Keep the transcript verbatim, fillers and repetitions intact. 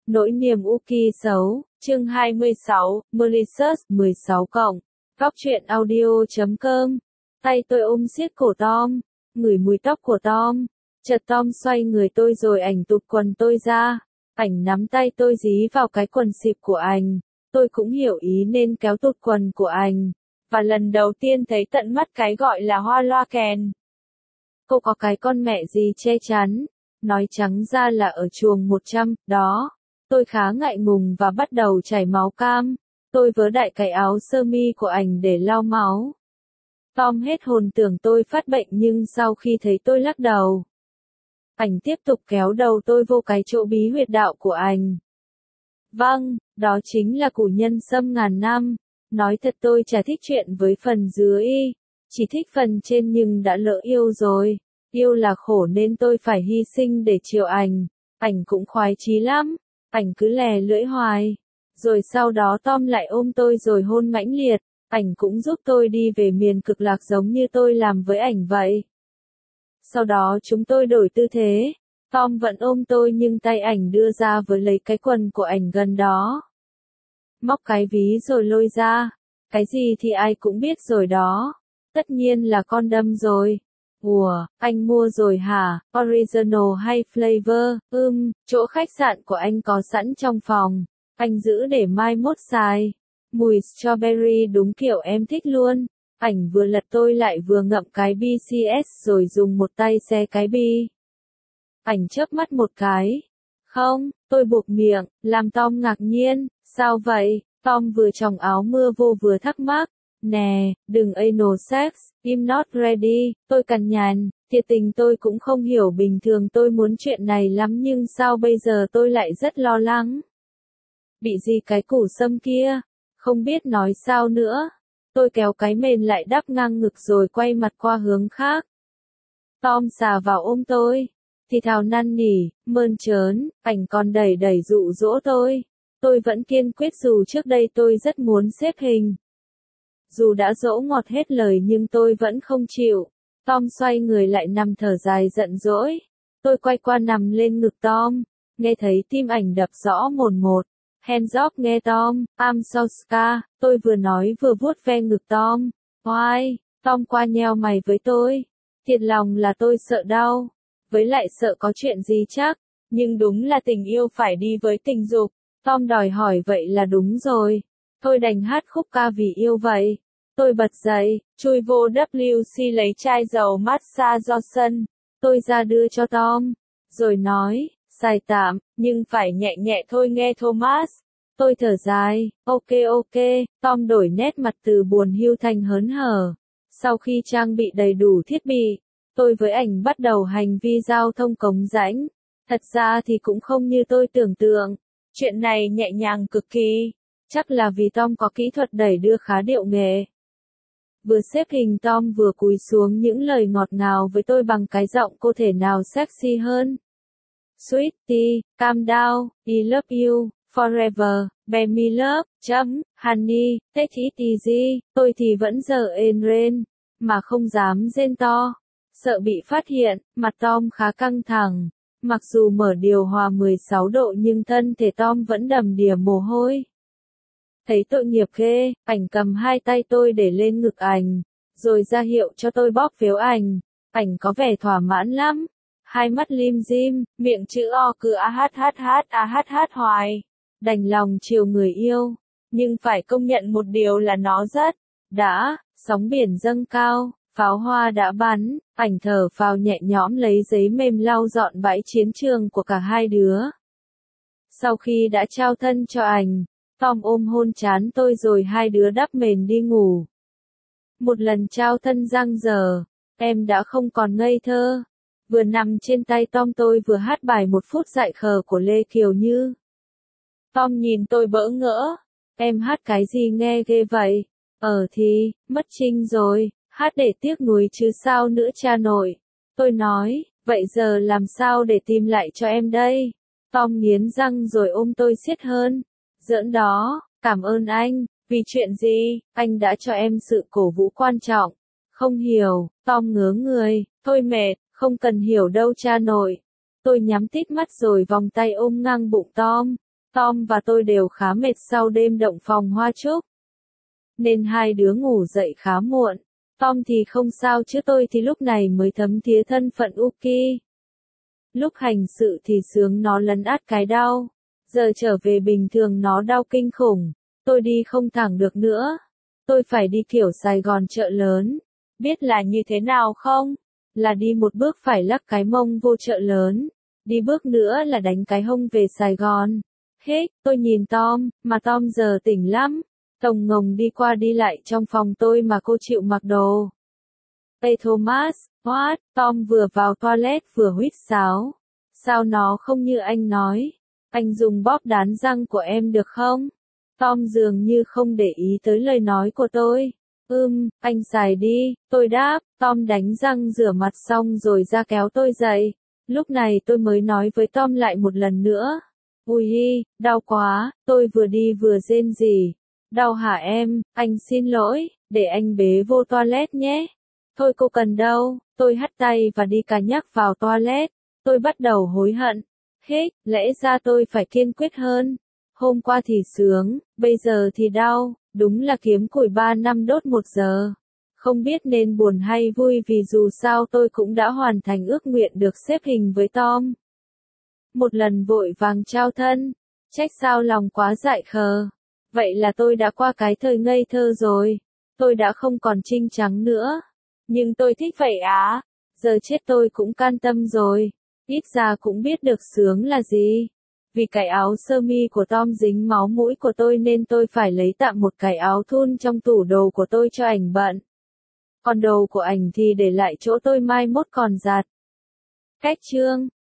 Nỗi niềm Uki xấu, chương hai mươi sáu, Maliciousness mười sáu cộng, góc truyện audio chấm com. Tay tôi ôm siết cổ Tom, ngửi mùi tóc của Tom. Chợt Tom xoay người tôi rồi ảnh tụt quần tôi ra. Ảnh nắm tay tôi dí vào cái quần xịp của anh. Tôi cũng hiểu ý nên kéo tụt quần của anh. Và lần đầu tiên thấy tận mắt cái gọi là hoa loa kèn. Cô có cái con mẹ gì che chắn. Nói trắng ra là ở chuồng một trăm, đó. Tôi khá ngại ngùng và bắt đầu chảy máu cam. Tôi vớ đại cái áo sơ mi của ảnh để lau máu. Tom hết hồn tưởng tôi phát bệnh nhưng sau khi thấy tôi lắc đầu. Ảnh tiếp tục kéo đầu tôi vô cái chỗ bí huyệt đạo của anh. Vâng, đó chính là củ nhân sâm ngàn năm. Nói thật tôi chả thích chuyện với phần dưới y. Chỉ thích phần trên nhưng đã lỡ yêu rồi. Yêu là khổ nên tôi phải hy sinh để chiều ảnh. Ảnh cũng khoái chí lắm. Ảnh cứ lè lưỡi hoài. Rồi sau đó Tom lại ôm tôi rồi hôn mãnh liệt. Ảnh cũng giúp tôi đi về miền cực lạc giống như tôi làm với ảnh vậy. Sau đó chúng tôi đổi tư thế. Tom vẫn ôm tôi nhưng tay ảnh đưa ra với lấy cái quần của ảnh gần đó. Móc cái ví rồi lôi ra. Cái gì thì ai cũng biết rồi đó. Tất nhiên là con đâm rồi. Ủa, anh mua rồi hả? Original hay flavor? Ừm, chỗ khách sạn của anh có sẵn trong phòng. Anh giữ để mai mốt xài. Mùi strawberry đúng kiểu em thích luôn. Ảnh vừa lật tôi lại vừa ngậm cái bê xê ét rồi dùng một tay xe cái bi. Ảnh chớp mắt một cái. Không, tôi buộc miệng, làm Tom ngạc nhiên. Sao vậy? Tom vừa tròng áo mưa vô vừa thắc mắc. Nè, đừng anal sex, I'm not ready, tôi cằn nhằn, thiệt tình tôi cũng không hiểu bình thường tôi muốn chuyện này lắm nhưng sao bây giờ tôi lại rất lo lắng. Bị gì cái củ sâm kia? Không biết nói sao nữa. Tôi kéo cái mền lại đắp ngang ngực rồi quay mặt qua hướng khác. Tom xà vào ôm tôi. Thì thào năn nỉ, mơn trớn, ảnh còn đẩy đẩy dụ dỗ tôi. Tôi vẫn kiên quyết dù trước đây tôi rất muốn xếp hình. Dù đã dỗ ngọt hết lời nhưng tôi vẫn không chịu. Tom xoay người lại nằm thở dài giận dỗi. Tôi quay qua nằm lên ngực Tom. Nghe thấy tim ảnh đập rõ mồn một. Hands up nghe Tom, I'm so scared. Tôi vừa nói vừa vuốt ve ngực Tom. Why? Tom qua nheo mày với tôi. Thiệt lòng là tôi sợ đau. Với lại sợ có chuyện gì chắc. Nhưng đúng là tình yêu phải đi với tình dục. Tom đòi hỏi vậy là đúng rồi. Tôi đành hát khúc ca vì yêu vậy. Tôi bật dậy, chui vô vê kép xê lấy chai dầu massage Johnson. Tôi ra đưa cho Tom. Rồi nói, xài tạm, nhưng phải nhẹ nhẹ thôi nghe Thomas. Tôi thở dài, ok ok, Tom đổi nét mặt từ buồn hiu thành hớn hở. Sau khi trang bị đầy đủ thiết bị, tôi với ảnh bắt đầu hành vi giao thông cống rãnh. Thật ra thì cũng không như tôi tưởng tượng. Chuyện này nhẹ nhàng cực kỳ. Chắc là vì Tom có kỹ thuật đẩy đưa khá điệu nghệ. Vừa xếp hình Tom vừa cúi xuống những lời ngọt ngào với tôi bằng cái giọng cô thể nào sexy hơn. Sweetie, calm down, I love you, forever, bear me love, chấm, honey, take it easy, tôi thì vẫn giờ ên rên, mà không dám rên to. Sợ bị phát hiện, mặt Tom khá căng thẳng. Mặc dù mở điều hòa mười sáu độ nhưng thân thể Tom vẫn đầm đìa mồ hôi. Thấy tội nghiệp ghê, ảnh cầm hai tay tôi để lên ngực ảnh, rồi ra hiệu cho tôi bóp véo ảnh. Ảnh có vẻ thỏa mãn lắm. Hai mắt lim dim, miệng chữ O cứ a hát hát hát a hát hát hoài. Đành lòng chiều người yêu. Nhưng phải công nhận một điều là nó rất đã, sóng biển dâng cao, pháo hoa đã bắn, ảnh thở phào nhẹ nhõm lấy giấy mềm lau dọn bãi chiến trường của cả hai đứa. Sau khi đã trao thân cho ảnh, Tom ôm hôn trán tôi rồi hai đứa đắp mền đi ngủ. Một lần trao thân giang dở, em đã không còn ngây thơ. Vừa nằm trên tay Tom tôi vừa hát bài Một phút dại khờ của Lê Kiều Như. Tom nhìn tôi bỡ ngỡ. Em hát cái gì nghe ghê vậy? Ờ thì, mất trinh rồi, hát để tiếc nuối chứ sao nữa cha nội. Tôi nói, vậy giờ làm sao để tìm lại cho em đây? Tom nghiến răng rồi ôm tôi siết hơn. Giỡn đó, cảm ơn anh, vì chuyện gì, anh đã cho em sự cổ vũ quan trọng. Không hiểu, Tom ngớ người, thôi mệt, không cần hiểu đâu cha nội. Tôi nhắm tít mắt rồi vòng tay ôm ngang bụng Tom. Tom và tôi đều khá mệt sau đêm động phòng hoa trúc. Nên hai đứa ngủ dậy khá muộn. Tom thì không sao chứ tôi thì lúc này mới thấm thía thân phận Uki. Lúc hành sự thì sướng nó lấn át cái đau. Giờ trở về bình thường nó đau kinh khủng. Tôi đi không thẳng được nữa. Tôi phải đi kiểu Sài Gòn chợ lớn. Biết là như thế nào không? Là đi một bước phải lắc cái mông vô chợ lớn. Đi bước nữa là đánh cái hông về Sài Gòn. Hết, tôi nhìn Tom, mà Tom giờ tỉnh lắm. Tổng ngồng đi qua đi lại trong phòng tôi mà cô chịu mặc đồ. Hey Thomas, what? Tom vừa vào toilet vừa huýt sáo. Sao nó không như anh nói? Anh dùng bóp đán răng của em được không? Tom dường như không để ý tới lời nói của tôi. Ừm, anh xài đi, tôi đáp. Tom đánh răng rửa mặt xong rồi ra kéo tôi dậy. Lúc này tôi mới nói với Tom lại một lần nữa. Ui hi, đau quá, tôi vừa đi vừa rên rỉ. Đau hả em, anh xin lỗi, để anh bế vô toilet nhé. Thôi cô cần đâu, tôi hắt tay và đi cà nhắc vào toilet. Tôi bắt đầu hối hận. Hết, lẽ ra tôi phải kiên quyết hơn. Hôm qua thì sướng, bây giờ thì đau, đúng là kiếm củi ba năm đốt một giờ. Không biết nên buồn hay vui vì dù sao tôi cũng đã hoàn thành ước nguyện được xếp hình với Tom. Một lần vội vàng trao thân, trách sao lòng quá dại khờ. Vậy là tôi đã qua cái thời ngây thơ rồi. Tôi đã không còn trinh trắng nữa. Nhưng tôi thích vậy á. Giờ chết tôi cũng can tâm rồi. Ít ra cũng biết được sướng là gì. Vì cái áo sơ mi của Tom dính máu mũi của tôi nên tôi phải lấy tạm một cái áo thun trong tủ đồ của tôi cho ảnh bận. Còn đồ của ảnh thì để lại chỗ tôi mai mốt còn giặt. Cách chương